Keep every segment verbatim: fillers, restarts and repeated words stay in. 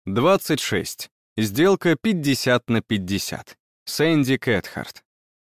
двадцать шесть. Сделка пятьдесят на пятьдесят. Сэнди Кэтхарт.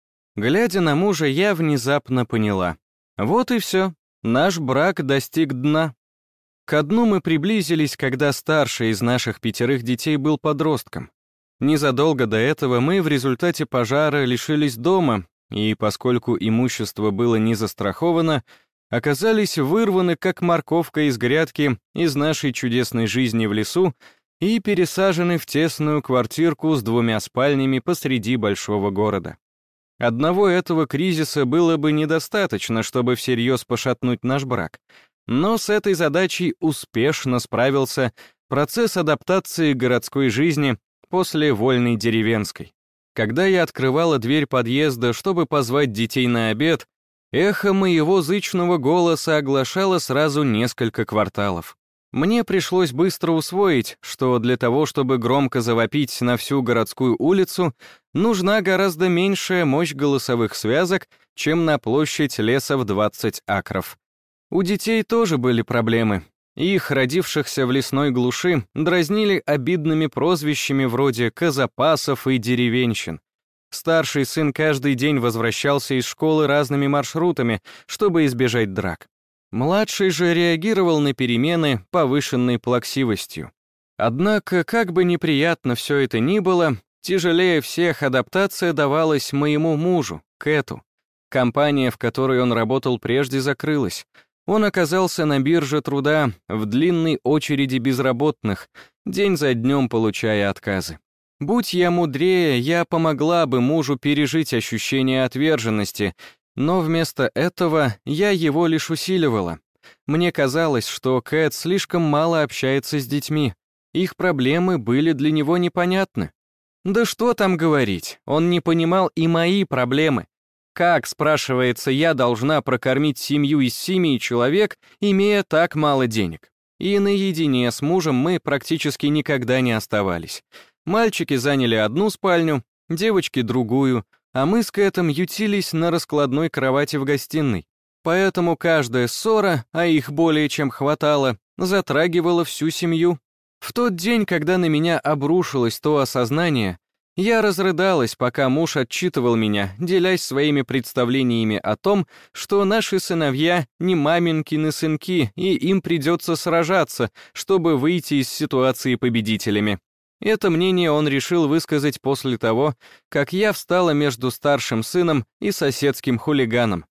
Глядя на мужа, я внезапно поняла. Вот и все. Наш брак достиг дна. Ко дну мы приблизились, когда старший из наших пятерых детей был подростком. Незадолго до этого мы в результате пожара лишились дома, и поскольку имущество было не застраховано, оказались вырваны, как морковка из грядки, из нашей чудесной жизни в лесу и пересажены в тесную квартирку с двумя спальнями посреди большого города. Одного этого кризиса было бы недостаточно, чтобы всерьез пошатнуть наш брак, но с этой задачей успешно справился процесс адаптации городской жизни после вольной деревенской. Когда я открывала дверь подъезда, чтобы позвать детей на обед, эхо моего зычного голоса оглашало сразу несколько кварталов. Мне пришлось быстро усвоить, что для того, чтобы громко завопить на всю городскую улицу, нужна гораздо меньшая мощь голосовых связок, чем на площадь леса в двадцать акров. У детей тоже были проблемы. Их, родившихся в лесной глуши, дразнили обидными прозвищами вроде «казапасов» и «деревенщин». Старший сын каждый день возвращался из школы разными маршрутами, чтобы избежать драк. Младший же реагировал на перемены повышенной плаксивостью. Однако, как бы неприятно все это ни было, тяжелее всех адаптация давалась моему мужу, Кэту. Компания, в которой он работал прежде, закрылась. Он оказался на бирже труда в длинной очереди безработных, день за днем получая отказы. Будь я мудрее, я помогла бы мужу пережить ощущение отверженности, но вместо этого я его лишь усиливала. Мне казалось, что Кэт слишком мало общается с детьми. Их проблемы были для него непонятны. Да что там говорить, он не понимал и мои проблемы. Как, спрашивается, я должна прокормить семью из семи человек, имея так мало денег? И наедине с мужем мы практически никогда не оставались. Мальчики заняли одну спальню, девочки — другую, а мы с Кэтом ютились на раскладной кровати в гостиной. Поэтому каждая ссора, а их более чем хватало, затрагивала всю семью. В тот день, когда на меня обрушилось то осознание, я разрыдалась, пока муж отчитывал меня, делясь своими представлениями о том, что наши сыновья не маменькины сынки, и им придется сражаться, чтобы выйти из ситуации победителями. Это мнение он решил высказать после того, как я встала между старшим сыном и соседским хулиганом.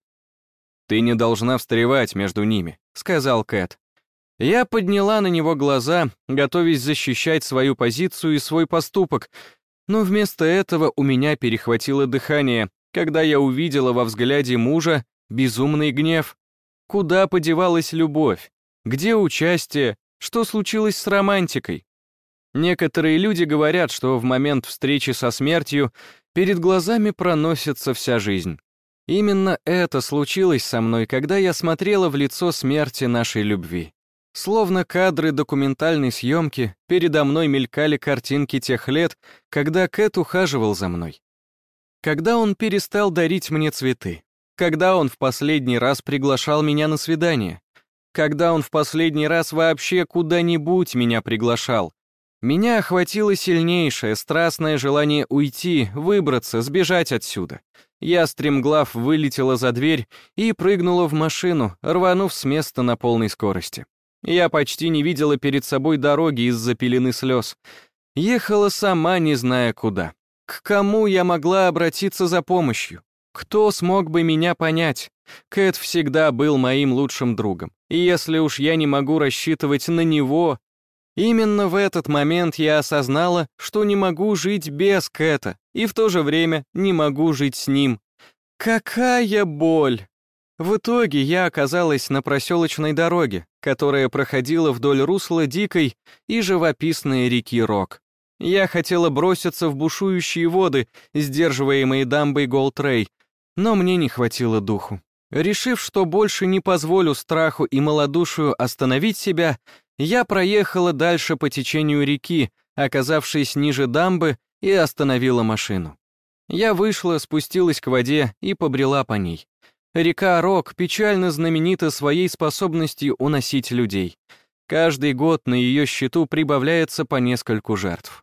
«Ты не должна встревать между ними», — сказал Кэт. Я подняла на него глаза, готовясь защищать свою позицию и свой поступок, но вместо этого у меня перехватило дыхание, когда я увидела во взгляде мужа безумный гнев. Куда подевалась любовь? Где участие? Что случилось с романтикой? Некоторые люди говорят, что в момент встречи со смертью перед глазами проносится вся жизнь. Именно это случилось со мной, когда я смотрела в лицо смерти нашей любви. Словно кадры документальной съемки, передо мной мелькали картинки тех лет, когда Кэт ухаживал за мной. Когда он перестал дарить мне цветы. Когда он в последний раз приглашал меня на свидание. Когда он в последний раз вообще куда-нибудь меня приглашал. Меня охватило сильнейшее, страстное желание уйти, выбраться, сбежать отсюда. Я стремглав вылетела за дверь и прыгнула в машину, рванув с места на полной скорости. Я почти не видела перед собой дороги из-за пелены слез. Ехала сама, не зная куда. К кому я могла обратиться за помощью? Кто смог бы меня понять? Кэт всегда был моим лучшим другом. И если уж я не могу рассчитывать на него... Именно в этот момент я осознала, что не могу жить без Кэта, и в то же время не могу жить с ним. Какая боль! В итоге я оказалась на проселочной дороге, которая проходила вдоль русла дикой и живописной реки Рок. Я хотела броситься в бушующие воды, сдерживаемые дамбой Голд-Рей, но мне не хватило духу. Решив, что больше не позволю страху и малодушию остановить себя, я проехала дальше по течению реки, оказавшись ниже дамбы, и остановила машину. Я вышла, спустилась к воде и побрела по ней. Река Рок печально знаменита своей способностью уносить людей. Каждый год на ее счету прибавляется по нескольку жертв.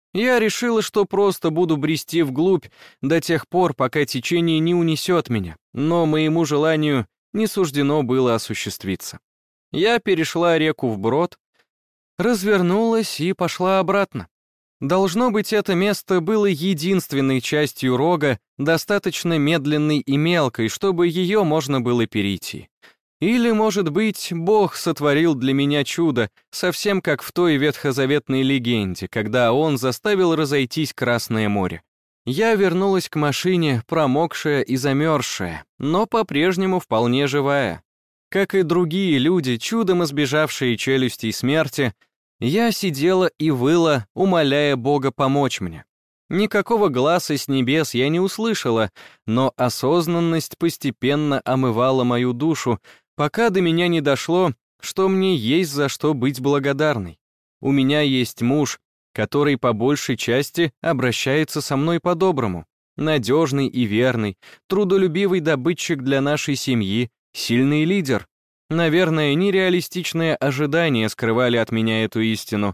Я решила, что просто буду брести вглубь до тех пор, пока течение не унесет меня, но моему желанию не суждено было осуществиться. Я перешла реку вброд, развернулась и пошла обратно. Должно быть, это место было единственной частью рога, достаточно медленной и мелкой, чтобы ее можно было перейти. Или, может быть, Бог сотворил для меня чудо, совсем как в той ветхозаветной легенде, когда Он заставил разойтись Красное море. Я вернулась к машине, промокшая и замерзшая, но по-прежнему вполне живая. Как и другие люди, чудом избежавшие челюстей смерти, я сидела и выла, умоляя Бога помочь мне. Никакого гласа с небес я не услышала, но осознанность постепенно омывала мою душу, пока до меня не дошло, что мне есть за что быть благодарной. У меня есть муж, который по большей части обращается со мной по-доброму, надежный и верный, трудолюбивый добытчик для нашей семьи, сильный лидер. Наверное, нереалистичные ожидания скрывали от меня эту истину.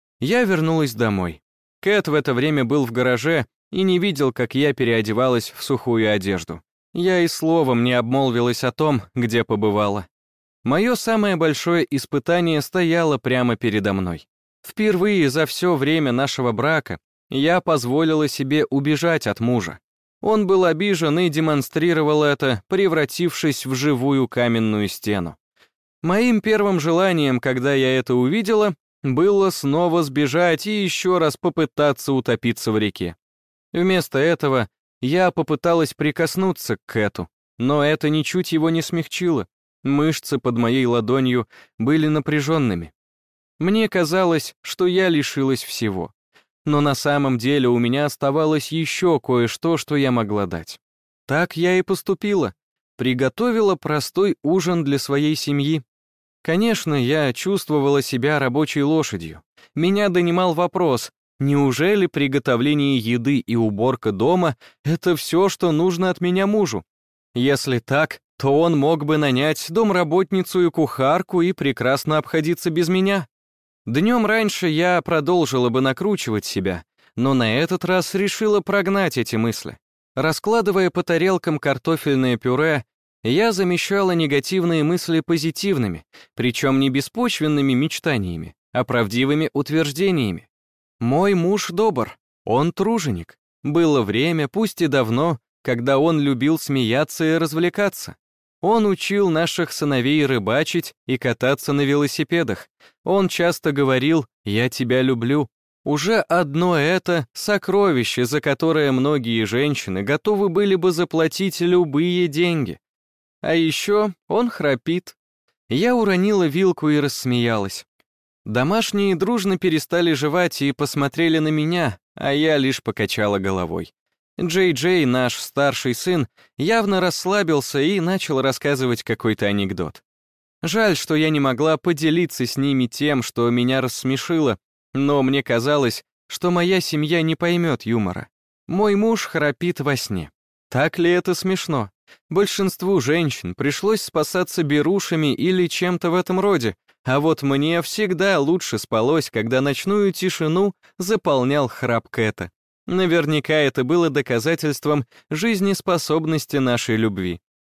Я вернулась домой. Кэт в это время был в гараже и не видел, как я переодевалась в сухую одежду. Я и словом не обмолвилась о том, где побывала. Мое самое большое испытание стояло прямо передо мной. Впервые за все время нашего брака я позволила себе убежать от мужа. Он был обижен и демонстрировал это, превратившись в живую каменную стену. Моим первым желанием, когда я это увидела, было снова сбежать и еще раз попытаться утопиться в реке. Вместо этого я попыталась прикоснуться к Кэту, но это ничуть его не смягчило. Мышцы под моей ладонью были напряженными. Мне казалось, что я лишилась всего. Но на самом деле у меня оставалось еще кое-что, что я могла дать. Так я и поступила. Приготовила простой ужин для своей семьи. Конечно, я чувствовала себя рабочей лошадью. Меня донимал вопрос, неужели приготовление еды и уборка дома — это все, что нужно от меня мужу? Если так, то он мог бы нанять домработницу и кухарку и прекрасно обходиться без меня. Днем раньше я продолжила бы накручивать себя, но на этот раз решила прогнать эти мысли. Раскладывая по тарелкам картофельное пюре, я замещала негативные мысли позитивными, причем не беспочвенными мечтаниями, а правдивыми утверждениями. Мой муж добр, он труженик. Было время, пусть и давно, когда он любил смеяться и развлекаться. Он учил наших сыновей рыбачить и кататься на велосипедах. Он часто говорил «я тебя люблю». Уже одно это — сокровище, за которое многие женщины готовы были бы заплатить любые деньги. А еще он храпит. Я уронила вилку и рассмеялась. Домашние дружно перестали жевать и посмотрели на меня, а я лишь покачала головой. Джей-Джей, наш старший сын, явно расслабился и начал рассказывать какой-то анекдот. Жаль, что я не могла поделиться с ними тем, что меня рассмешило, но мне казалось, что моя семья не поймет юмора. Мой муж храпит во сне. Так ли это смешно? Большинству женщин пришлось спасаться берушами или чем-то в этом роде, а вот мне всегда лучше спалось, когда ночную тишину заполнял храп Кэта. Наверняка это было доказательством жизнеспособности нашей любви.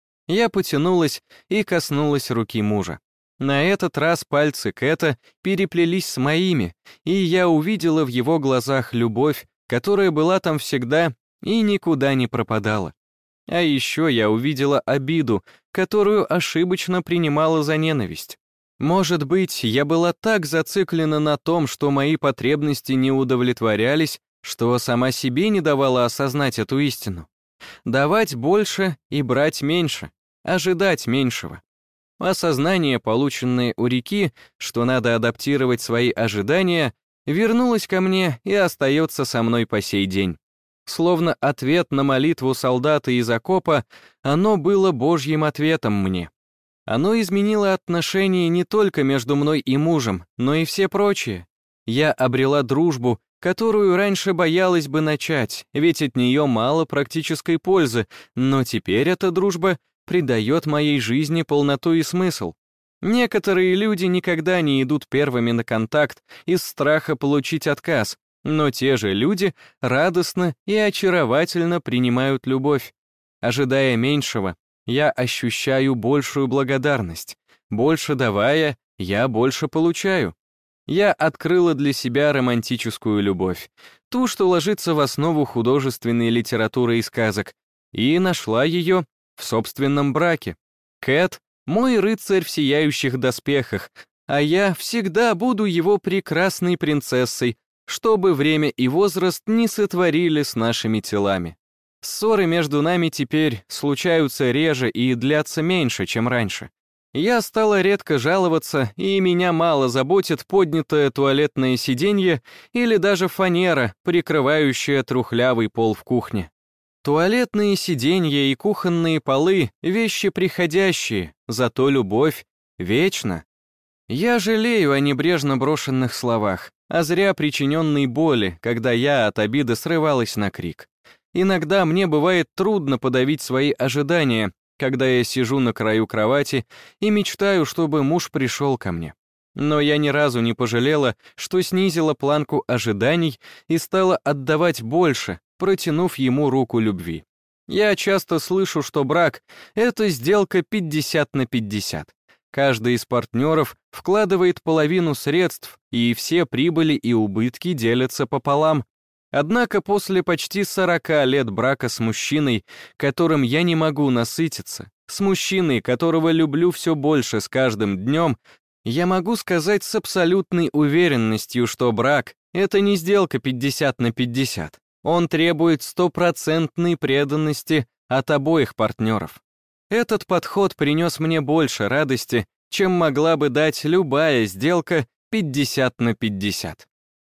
Я потянулась и коснулась руки мужа. На этот раз пальцы Кэта переплелись с моими, и я увидела в его глазах любовь, которая была там всегда и никуда не пропадала. А еще я увидела обиду, которую ошибочно принимала за ненависть. Может быть, я была так зациклена на том, что мои потребности не удовлетворялись, что сама себе не давала осознать эту истину. Давать больше и брать меньше, ожидать меньшего. Осознание, полученное у реки, что надо адаптировать свои ожидания, вернулось ко мне и остается со мной по сей день. Словно ответ на молитву солдата из окопа, оно было Божьим ответом мне. Оно изменило отношения не только между мной и мужем, но и все прочие. Я обрела дружбу, которую раньше боялась бы начать, ведь от нее мало практической пользы, но теперь эта дружба придает моей жизни полноту и смысл. Некоторые люди никогда не идут первыми на контакт из страха получить отказ, но те же люди радостно и очаровательно принимают любовь. Ожидая меньшего, я ощущаю большую благодарность. Больше давая, я больше получаю. Я открыла для себя романтическую любовь, ту, что ложится в основу художественной литературы и сказок, и нашла ее в собственном браке. Кэт — мой рыцарь в сияющих доспехах, а я всегда буду его прекрасной принцессой, чтобы время и возраст не сотворили с нашими телами. Ссоры между нами теперь случаются реже и длятся меньше, чем раньше. Я стала редко жаловаться, и меня мало заботит поднятое туалетное сиденье или даже фанера, прикрывающая трухлявый пол в кухне. Туалетные сиденья и кухонные полы — вещи приходящие, зато любовь вечна. Я жалею о небрежно брошенных словах, о зря причиненной боли, когда я от обиды срывалась на крик. Иногда мне бывает трудно подавить свои ожидания, когда я сижу на краю кровати и мечтаю, чтобы муж пришел ко мне. Но я ни разу не пожалела, что снизила планку ожиданий и стала отдавать больше, протянув ему руку любви. Я часто слышу, что брак — это сделка пятьдесят на пятьдесят. Каждый из партнеров вкладывает половину средств, и все прибыли и убытки делятся пополам. Однако после почти сорока лет брака с мужчиной, которым я не могу насытиться, с мужчиной, которого люблю все больше с каждым днем, я могу сказать с абсолютной уверенностью, что брак — это не сделка пятьдесят на пятьдесят. Он требует стопроцентной преданности от обоих партнеров. Этот подход принес мне больше радости, чем могла бы дать любая сделка пятьдесят на пятьдесят.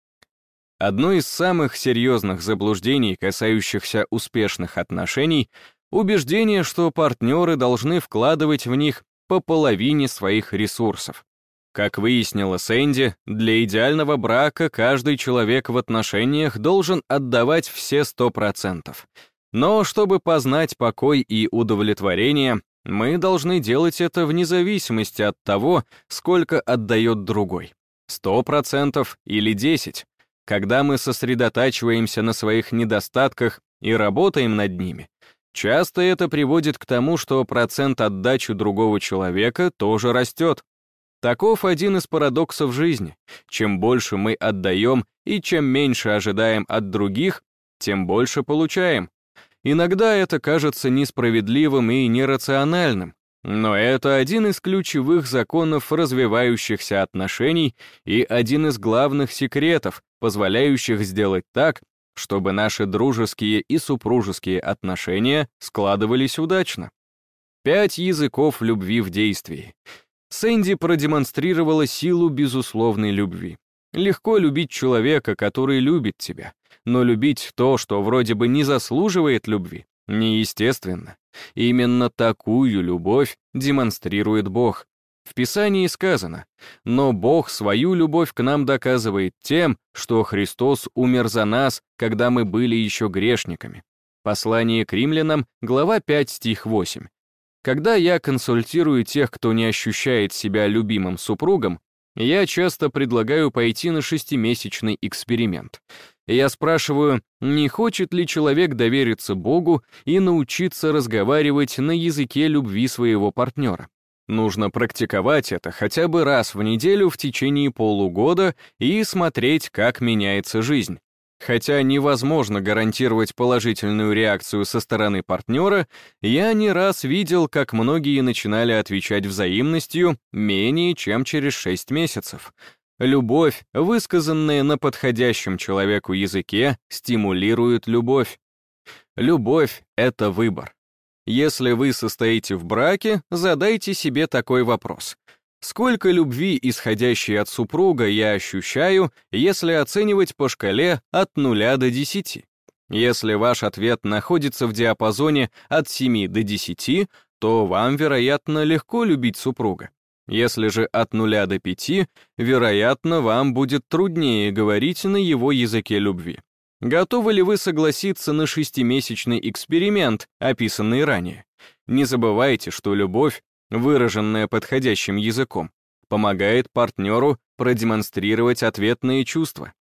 Одно из самых серьезных заблуждений, касающихся успешных отношений, убеждение, что партнеры должны вкладывать в них по половине своих ресурсов. Как выяснила Сэнди, для идеального брака каждый человек в отношениях должен отдавать все сто процентов. Но чтобы познать покой и удовлетворение, мы должны делать это вне зависимости от того, сколько отдает другой. сто процентов или десять. Когда мы сосредотачиваемся на своих недостатках и работаем над ними, часто это приводит к тому, что процент отдачи другого человека тоже растет. Таков один из парадоксов жизни. Чем больше мы отдаем и чем меньше ожидаем от других, тем больше получаем. Иногда это кажется несправедливым и нерациональным, но это один из ключевых законов развивающихся отношений и один из главных секретов, позволяющих сделать так, чтобы наши дружеские и супружеские отношения складывались удачно. Пять языков любви в действии. Сэнди продемонстрировала силу безусловной любви. Легко любить человека, который любит тебя, но любить то, что вроде бы не заслуживает любви, неестественно. Именно такую любовь демонстрирует Бог. В Писании сказано: «Но Бог свою любовь к нам доказывает тем, что Христос умер за нас, когда мы были еще грешниками». Послание к римлянам, глава пять, стих восемь. Когда я консультирую тех, кто не ощущает себя любимым супругом, я часто предлагаю пойти на шестимесячный эксперимент. Я спрашиваю, не хочет ли человек довериться Богу и научиться разговаривать на языке любви своего партнера. Нужно практиковать это хотя бы раз в неделю в течение полугода и смотреть, как меняется жизнь. Хотя невозможно гарантировать положительную реакцию со стороны партнера, я не раз видел, как многие начинали отвечать взаимностью менее чем через шесть месяцев. Любовь, высказанная на подходящем человеку языке, стимулирует любовь. Любовь — это выбор. Если вы состоите в браке, задайте себе такой вопрос. Сколько любви, исходящей от супруга, я ощущаю, если оценивать по шкале от нуля до десяти? Если ваш ответ находится в диапазоне от семи до десяти, то вам, вероятно, легко любить супруга. Если же от нуля до пяти, вероятно, вам будет труднее говорить на его языке любви. Готовы ли вы согласиться на шестимесячный эксперимент, описанный ранее? Не забывайте, что любовь выраженное подходящим языком, помогает партнеру продемонстрировать ответные чувства.